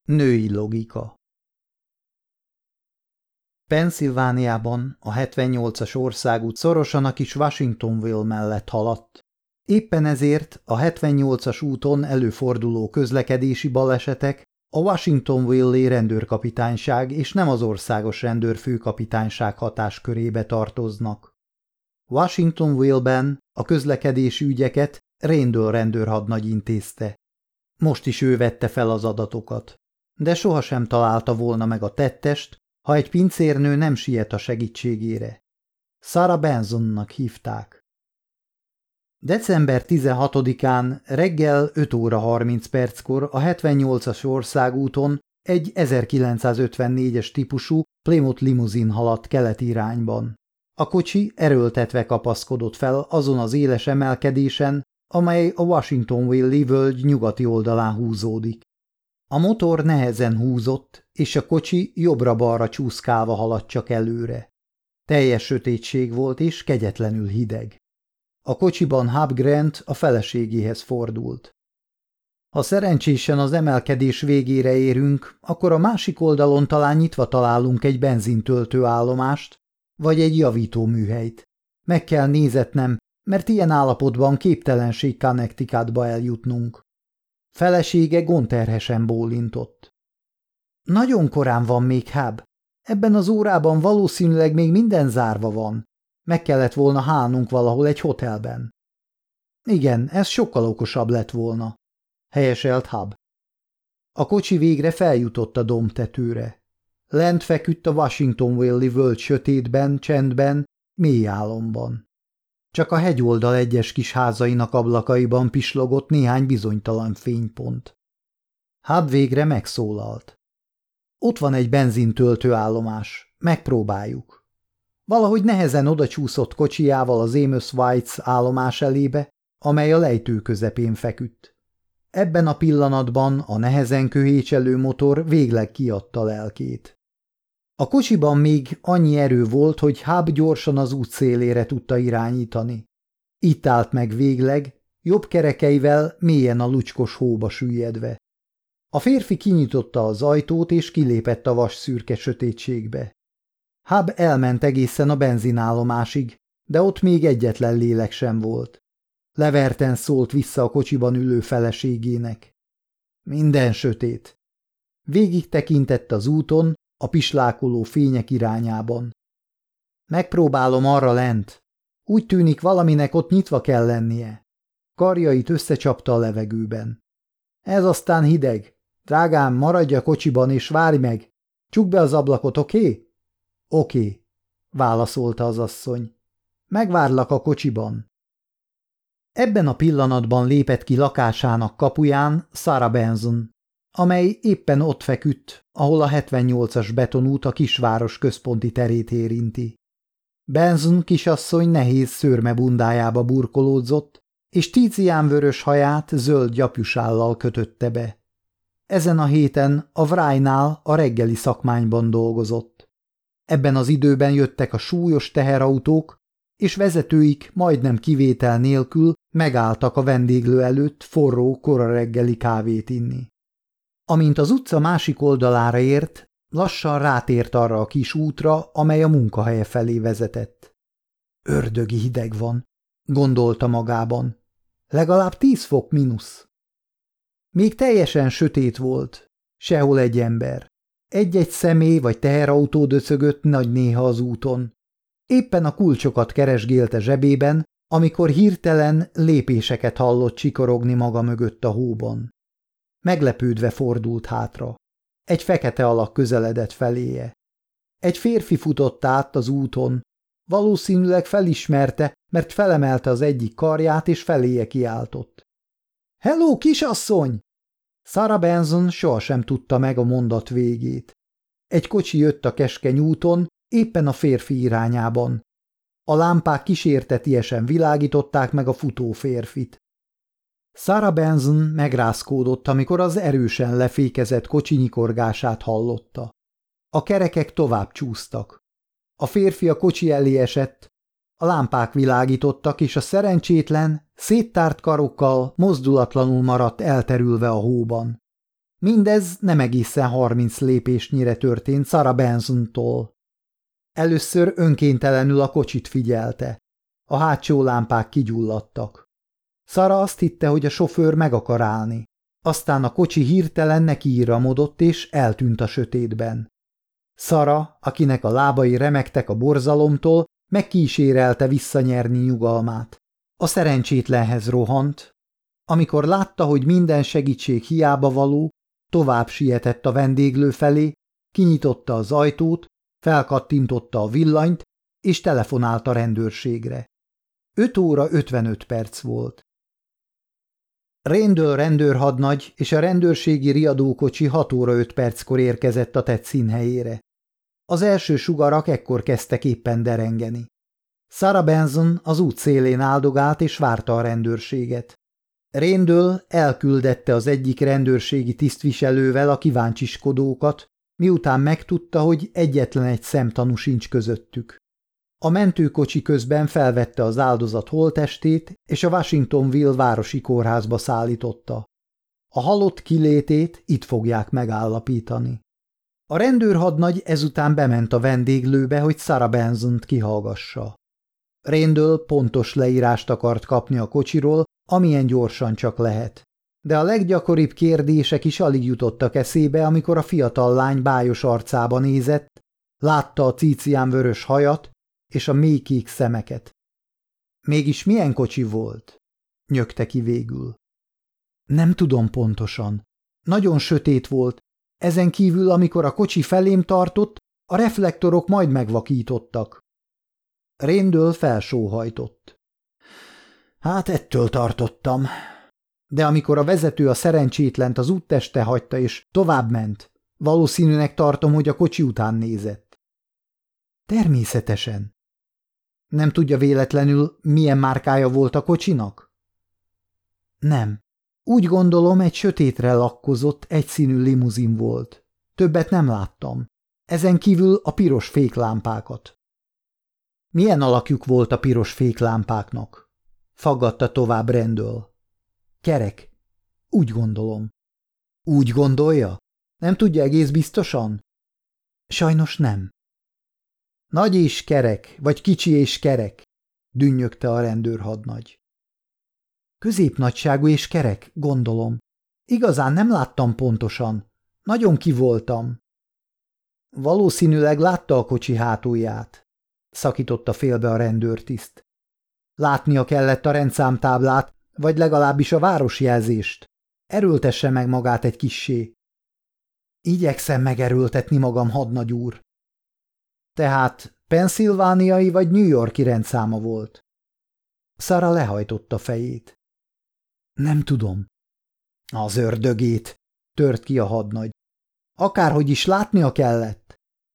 Női logika. Pennsylvániában a 78-as országút szorosan a kis Washingtonville mellett haladt. Éppen ezért a 78-as úton előforduló közlekedési balesetek a Washingtonville-i rendőrkapitányság és nem az országos rendőrfőkapitányság hatáskörébe tartoznak. Washingtonville-ben a közlekedési ügyeket Randall rendőrhadnagy intézte. Most is ő vette fel az adatokat, de sohasem találta volna meg a tettest, ha egy pincérnő nem siet a segítségére. Sarah Bensonnak hívták. December 16-án reggel 5 óra 30 perckor a 78-as országúton egy 1954-es típusú Plymouth limuzin haladt keleti irányban. A kocsi erőltetve kapaszkodott fel azon az éles emelkedésen, amely a Washingtonville-i völgy nyugati oldalán húzódik. A motor nehezen húzott, és a kocsi jobbra-balra csúszkálva haladt csak előre. Teljes sötétség volt és kegyetlenül hideg. A kocsiban Hub Grant a feleségéhez fordult. Ha szerencsésen az emelkedés végére érünk, akkor a másik oldalon talán nyitva találunk egy benzintöltő állomást, vagy egy javítóműhelyt. Meg kell nézetnem, mert ilyen állapotban képtelenség Connecticutba eljutnunk. Felesége gondterhesen bólintott. Nagyon korán van még, Hub. Ebben az órában valószínűleg még minden zárva van. Meg kellett volna hálnunk valahol egy hotelben. Igen, ez sokkal okosabb lett volna, helyeselt Hub. A kocsi végre feljutott a dombtetőre. Lent feküdt a Washingtonville-i völgy sötétben, csendben, mély álomban. Csak a hegyoldal egyes kis házainak ablakaiban pislogott néhány bizonytalan fénypont. Hub végre megszólalt. Ott van egy benzintöltő állomás, megpróbáljuk. Valahogy nehezen odacsúszott kocsijával az Amos White's állomás elébe, amely a lejtő közepén feküdt. Ebben a pillanatban a nehezen köhécselő motor végleg kiadta lelkét. A kocsiban még annyi erő volt, hogy Hub gyorsan az út szélére tudta irányítani. Itt állt meg végleg, jobb kerekeivel mélyen a lucskos hóba süllyedve. A férfi kinyitotta az ajtót és kilépett a vas szürke sötétségbe. Hub elment egészen a benzinállomásig, de ott még egyetlen lélek sem volt. Leverten szólt vissza a kocsiban ülő feleségének. Minden sötét. Végig tekintett az úton, a pislákoló fények irányában. Megpróbálom arra lent. Úgy tűnik, valaminek ott nyitva kell lennie. Karjait összecsapta a levegőben. Ez aztán hideg. Drágám, maradj a kocsiban és várj meg. Csukd be az ablakot, oké? Oké, válaszolta az asszony. Megvárlak a kocsiban. Ebben a pillanatban lépett ki lakásának kapuján Sarah Benson, amely éppen ott feküdt, ahol a 78-as betonút a kisváros központi terét érinti. Benson kisasszony nehéz szőrme bundájába burkolódzott, és tíciánvörös haját zöld gyapjusállal kötötte be. Ezen a héten a Vrynál a reggeli szakmányban dolgozott. Ebben az időben jöttek a súlyos teherautók, és vezetőik majdnem kivétel nélkül megálltak a vendéglő előtt forró kora reggeli kávét inni. Amint az utca másik oldalára ért, lassan rátért arra a kis útra, amely a munkahelye felé vezetett. Ördögi hideg van, gondolta magában. Legalább 10 fok mínusz. Még teljesen sötét volt, sehol egy ember. Egy-egy személy vagy teherautó döcögött nagy néha az úton. Éppen a kulcsokat keresgélte zsebében, amikor hirtelen lépéseket hallott csikorogni maga mögött a hóban. Meglepődve fordult hátra. Egy fekete alak közeledett feléje. Egy férfi futott át az úton. Valószínűleg felismerte, mert felemelte az egyik karját és feléje kiáltott. – Hello, kisasszony! Sarah Benson sohasem tudta meg a mondat végét. Egy kocsi jött a keskeny úton, éppen a férfi irányában. A lámpák kísértetiesen világították meg a futó férfit. Sarah Benson megrázkódott, amikor az erősen lefékezett kocsi nyikorgását hallotta. A kerekek tovább csúsztak. A férfi a kocsi elé esett, a lámpák világítottak, és a szerencsétlen, széttárt karokkal mozdulatlanul maradt elterülve a hóban. Mindez nem egészen 30 lépésnyire történt Sarah Bensontól. Először önkéntelenül a kocsit figyelte. A hátsó lámpák kigyulladtak. Sarah azt hitte, hogy a sofőr meg akar állni. Aztán a kocsi hirtelen nekiíramodott és eltűnt a sötétben. Sarah, akinek a lábai remegtek a borzalomtól, megkísérelte visszanyerni nyugalmát. A szerencsétlenhez rohant. Amikor látta, hogy minden segítség hiába való, tovább sietett a vendéglő felé, kinyitotta az ajtót, felkattintotta a villanyt, és telefonált a rendőrségre. 5 óra 55 perc volt. Randall rendőrhadnagy és a rendőrségi riadókocsi 6 óra 5 perckor érkezett a tett színhelyére. Az első sugarak ekkor kezdtek éppen derengeni. Sarah Benson az út szélén áldogált és várta a rendőrséget. Randall elküldette az egyik rendőrségi tisztviselővel a kíváncsiskodókat, miután megtudta, hogy egyetlen egy szemtanú sincs közöttük. A mentőkocsi közben felvette az áldozat holttestét, és a Washingtonville városi kórházba szállította. A halott kilétét itt fogják megállapítani. A rendőrhadnagy ezután bement a vendéglőbe, hogy Sarah Bensont kihallgassa. Randall pontos leírást akart kapni a kocsiról, amilyen gyorsan csak lehet. De a leggyakoribb kérdések is alig jutottak eszébe, amikor a fiatal lány bájos arcába nézett, látta a cícián vörös hajat és a mélykék szemeket. Mégis milyen kocsi volt? Nyögte ki végül. Nem tudom pontosan. Nagyon sötét volt. Ezen kívül, amikor a kocsi felém tartott, a reflektorok majd megvakítottak. Randall felsóhajtott. Hát ettől tartottam. De amikor a vezető a szerencsétlent az útteste hagyta és továbbment, valószínűnek tartom, hogy a kocsi után nézett. Természetesen. Nem tudja véletlenül, milyen márkája volt a kocsinak? Nem. Úgy gondolom, egy sötétre lakkozott, egyszínű limuzin volt. Többet nem láttam. Ezen kívül a piros féklámpákat. Milyen alakjuk volt a piros féklámpáknak? Faggatta tovább Randall. Kerek. Úgy gondolom. Úgy gondolja? Nem tudja egész biztosan? Sajnos nem. Nagy és kerek, vagy kicsi és kerek, dünnyögte a rendőrhadnagy. Középnagyságú és kerek, gondolom. Igazán nem láttam pontosan. Nagyon kivoltam. Valószínűleg látta a kocsi hátulját, szakította félbe a rendőrtiszt. Látnia kellett a rendszámtáblát, vagy legalábbis a városjelzést. Erőltesse meg magát egy kissé. Igyekszem megerőltetni magam, hadnagy úr. Tehát pennsylvániai vagy New Yorki rendszáma volt. Sarah lehajtotta fejét. Nem tudom. Az ördögét, tört ki a hadnagy. Akárhogy is látnia kellett.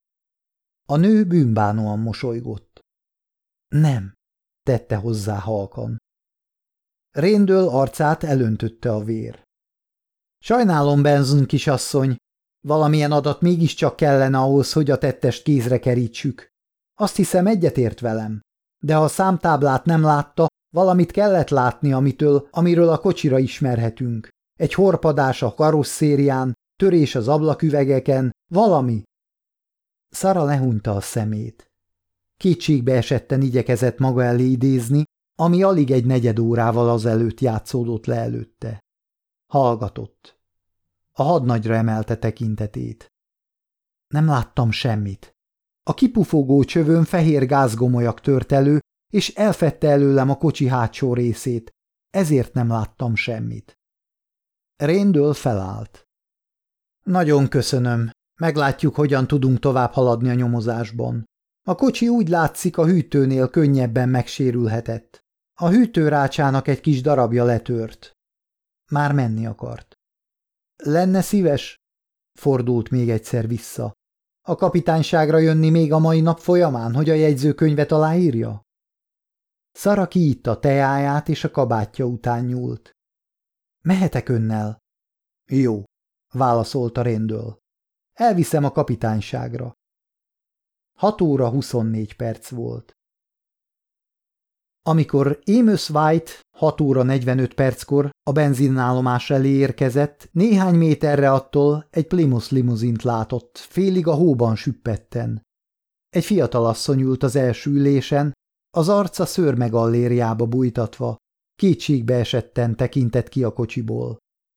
A nő bűnbánóan mosolygott. Nem, tette hozzá halkan. Randall arcát elöntötte a vér. Sajnálom, Benson kisasszony, valamilyen adat mégiscsak kellene ahhoz, hogy a tettest kézre kerítsük. Azt hiszem, egyetért velem. De ha a számtáblát nem látta, valamit kellett látni, amiről a kocsira ismerhetünk. Egy horpadás a karosszérián, törés az ablaküvegeken, valami. Sarah lehúnyta a szemét. Kétségbe esetten igyekezett maga elé idézni, ami alig egy negyed órával azelőtt játszódott le előtte. Hallgatott. A hadnagyra emelte tekintetét. Nem láttam semmit. A kipufogó csövön fehér gázgomolyak tört elő, és elfedte előlem a kocsi hátsó részét, ezért nem láttam semmit. Randall felállt. Nagyon köszönöm. Meglátjuk, hogyan tudunk tovább haladni a nyomozásban. A kocsi úgy látszik, a hűtőnél könnyebben megsérülhetett. A hűtőrácsának egy kis darabja letört. Már menni akart. Lenne szíves? Fordult még egyszer vissza. A kapitányságra jönni még a mai nap folyamán, hogy a jegyzőkönyvet aláírja? Sarah kiitta teáját, és a kabátja után nyúlt. Mehetek önnel? Jó, válaszolta Randall. Elviszem a kapitányságra. 6 óra 24 perc volt. Amikor Amos White 6 óra 45 perckor a benzinállomás elé érkezett, néhány méterre attól egy Plymouth limuzint látott, félig a hóban süppetten. Egy fiatalasszony ült az első ülésen, az arca szőrmegallériába bújtatva, kétségbe esetten tekintett ki a kocsiból.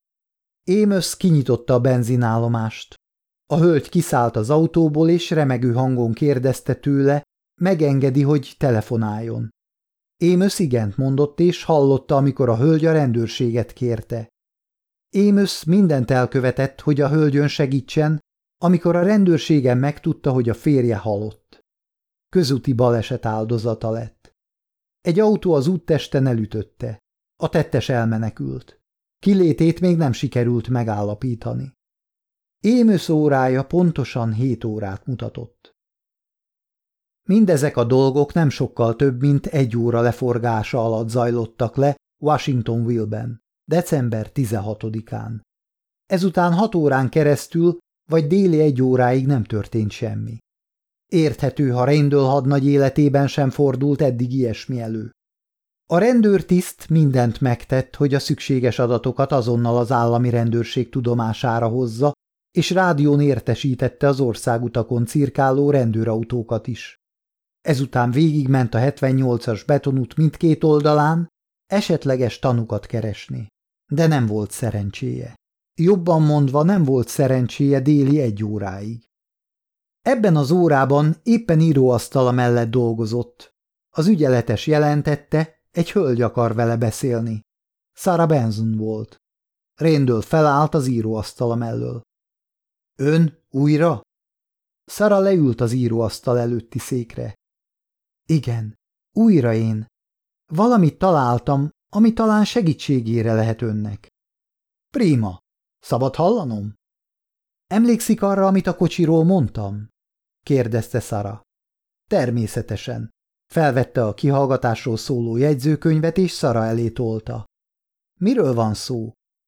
Amos kinyitotta a benzinállomást. A hölgy kiszállt az autóból, és remegő hangon kérdezte tőle, megengedi, hogy telefonáljon. Amos igent mondott, és hallotta, amikor a hölgy a rendőrséget kérte. Amos mindent elkövetett, hogy a hölgyön segítsen, amikor a rendőrségen megtudta, hogy a férje halott. Közúti baleset áldozata lett. Egy autó az úttesten elütötte. A tettes elmenekült. Kilétét még nem sikerült megállapítani. Amos órája pontosan 7 órát mutatott. Mindezek a dolgok nem sokkal több, mint 1 óra leforgása alatt zajlottak le Washingtonville-ben, december 16-án. Ezután 6 órán keresztül, vagy déli 1 óráig nem történt semmi. Érthető, ha Randall hadnagy életében sem fordult eddig ilyesmi elő. A rendőrtiszt mindent megtett, hogy a szükséges adatokat azonnal az állami rendőrség tudomására hozza, és rádión értesítette az országutakon cirkáló rendőrautókat is. Ezután végigment a 78-as betonút mindkét oldalán, esetleges tanukat keresni. De nem volt szerencséje. Jobban mondva, nem volt szerencséje déli 1 óráig. Ebben az órában éppen íróasztala mellett dolgozott. Az ügyeletes jelentette, egy hölgy akar vele beszélni. Sarah Benson volt. Randall felállt az íróasztala mellől. Ön újra? Sarah leült az íróasztal előtti székre. Igen, újra én. Valamit találtam, ami talán segítségére lehet önnek. Prima. Szabad hallanom? Emlékszik arra, amit a kocsiról mondtam? Kérdezte Sarah. Természetesen. Felvette a kihallgatásról szóló jegyzőkönyvet, és Sarah elé tolta. Miről van szó?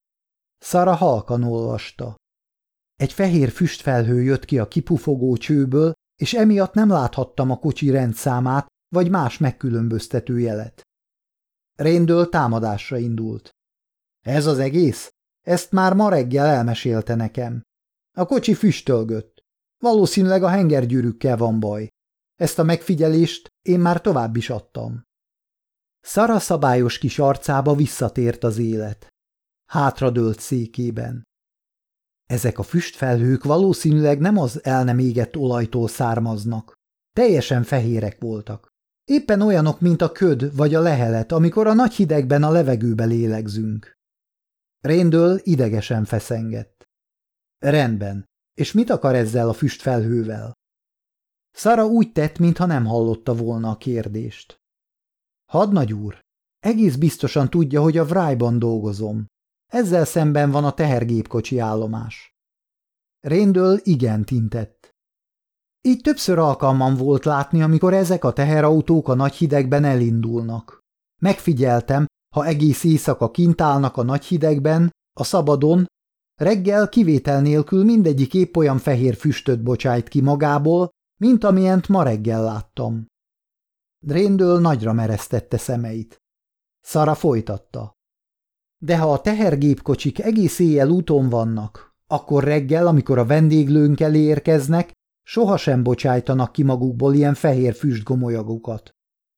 Sarah halkan olvasta. Egy fehér füstfelhő jött ki a kipufogó csőből, és emiatt nem láthattam a kocsi rendszámát, vagy más megkülönböztető jelet. Randall támadásra indult. Ez az egész? Ezt már ma reggel elmesélte nekem. A kocsi füstölgött. Valószínűleg a hengergyűrűkkel van baj. Ezt a megfigyelést én már tovább is adtam. Sarah szabályos kis arcába visszatért az élet. Hátradőlt székében. Ezek a füstfelhők valószínűleg nem az el nem égett olajtól származnak. Teljesen fehérek voltak. Éppen olyanok, mint a köd vagy a lehelet, amikor a nagy hidegben a levegőbe lélegzünk. Randall idegesen feszengett. Rendben. És mit akar ezzel a füstfelhővel? Sarah úgy tett, mintha nem hallotta volna a kérdést. Hadnagy úr, egész biztosan tudja, hogy a Wright-ban dolgozom. Ezzel szemben van a tehergépkocsi állomás. Randall igent intett. Így többször alkalmam volt látni, amikor ezek a teherautók a nagy hidegben elindulnak. Megfigyeltem, ha egész éjszaka kint állnak a nagy hidegben, a szabadon, reggel kivétel nélkül mindegyik épp olyan fehér füstöt bocsájt ki magából, mint amilyent ma reggel láttam. Randall nagyra meresztette szemeit. Sarah folytatta. De ha a tehergépkocsik egész éjjel úton vannak, akkor reggel, amikor a vendéglőnk elé érkeznek, sohasem bocsájtanak ki magukból ilyen fehér füstgomolyagokat.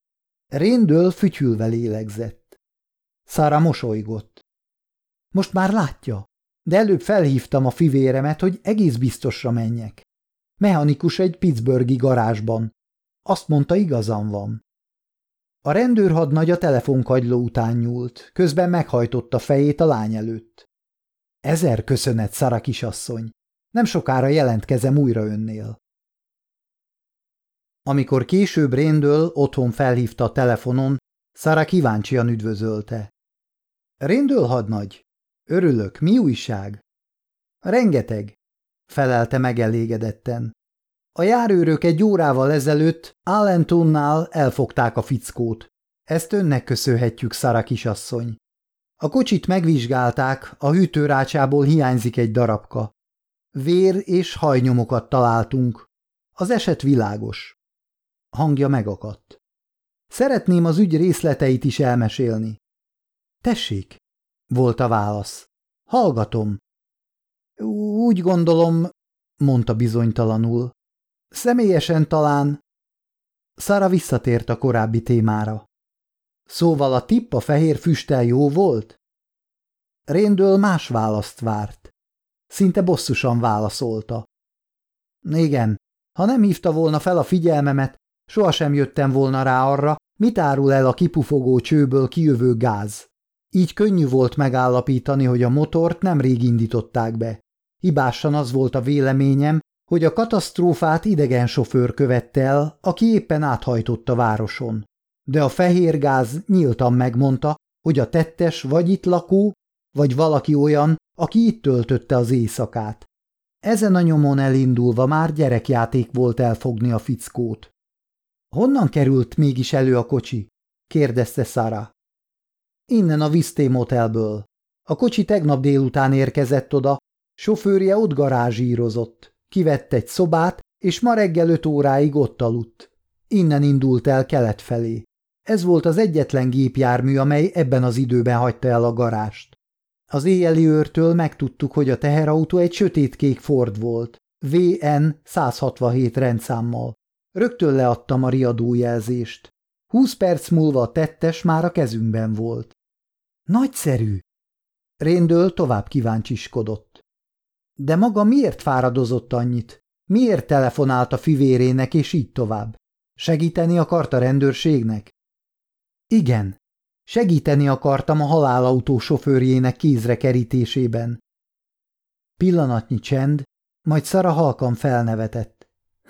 Randall fütyülve lélegzett. Sarah mosolygott. Most már látja, de előbb felhívtam a fivéremet, hogy egész biztosra menjek. Mechanikus egy pittsburghi garázsban. Azt mondta, igazam van. A rendőrhadnagy a telefonkagyló után nyúlt, közben meghajtotta fejét a lány előtt. 1000 köszönet, Sarah kisasszony. Nem sokára jelentkezem újra önnél. Amikor később Randall otthon felhívta a telefonon, Sarah kíváncsian üdvözölte. Randall hadnagy, örülök, mi újság? Rengeteg, felelte megelégedetten. A járőrök 1 órával ezelőtt Allentonnál elfogták a fickót. Ezt önnek köszönhetjük, Sarah kisasszony. A kocsit megvizsgálták, a hűtőrácsából hiányzik egy darabka. Vér és hajnyomokat találtunk. Az eset világos. Hangja megakadt. Szeretném az ügy részleteit is elmesélni. Tessék, volt a válasz. Hallgatom. Úgy gondolom, mondta bizonytalanul. Személyesen talán... Sarah visszatért a korábbi témára. Szóval a tipp a fehér füsttel jó volt? Randall más választ várt. Szinte bosszusan válaszolta. Igen, ha nem hívta volna fel a figyelmemet, sohasem jöttem volna rá arra, mit árul el a kipufogó csőből kijövő gáz. Így könnyű volt megállapítani, hogy a motort nemrég indították be. Hibásan az volt a véleményem, hogy a katasztrófát idegen sofőr követte el, aki éppen áthajtott a városon. De a fehér gáz nyíltan megmondta, hogy a tettes vagy itt lakó, vagy valaki olyan, aki itt töltötte az éjszakát. Ezen a nyomon elindulva már gyerekjáték volt elfogni a fickót. Honnan került mégis elő a kocsi? kérdezte Sarah. Innen a Vistay Motelből. A kocsi tegnap délután érkezett oda, sofőrje ott garázsírozott. Kivett egy szobát, és ma reggel 5 óráig ott aludt. Innen indult el kelet felé. Ez volt az egyetlen gépjármű, amely ebben az időben hagyta el a garást. Az éjjeli őrtől megtudtuk, hogy a teherautó egy sötétkék Ford volt, VN 167 rendszámmal. Rögtön leadtam a riadójelzést. 20 perc múlva a tettes már a kezünkben volt. Nagyszerű! Randall tovább kíváncsiskodott. De maga miért fáradozott annyit? Miért telefonált a fivérének, és így tovább? Segíteni akart a rendőrségnek? Igen, segíteni akartam a halálautó sofőrjének kézre kerítésében. Pillanatnyi csend, majd Sarah halkan felnevetett.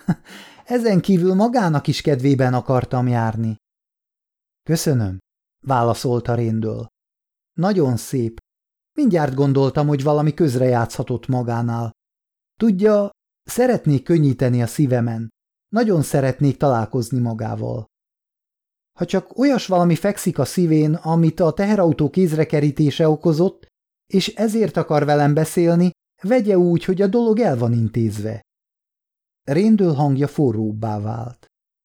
Ezen kívül magának is kedvében akartam járni. Köszönöm, válaszolta Randall. Nagyon szép. Mindjárt gondoltam, hogy valami közrejátszhatott magánál. Tudja, szeretnék könnyíteni a szívemen. Nagyon szeretnék találkozni magával. Ha csak olyas valami fekszik a szívén, amit a teherautó kézrekerítése okozott, és ezért akar velem beszélni, vegye úgy, hogy a dolog el van intézve. Randall hangja forróbbá vált.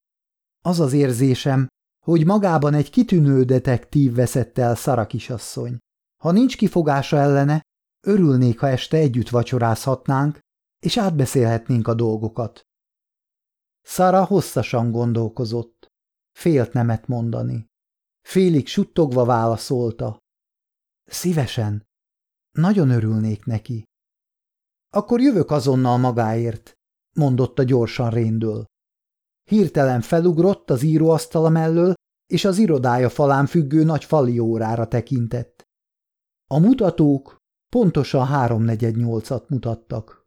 Az az érzésem, hogy magában egy kitűnő detektív veszett el Sarah kisasszony. Ha nincs kifogása ellene, örülnék, ha este együtt vacsorázhatnánk, és átbeszélhetnénk a dolgokat. Sarah hosszasan gondolkozott. Félt nemet mondani. Félig suttogva válaszolta. Szívesen. Nagyon örülnék neki. Akkor jövök azonnal magáért, mondotta gyorsan Randall. Hirtelen felugrott az íróasztala mellől, és az irodája falán függő nagy fali órára tekintett. A mutatók pontosan 7:45 mutattak.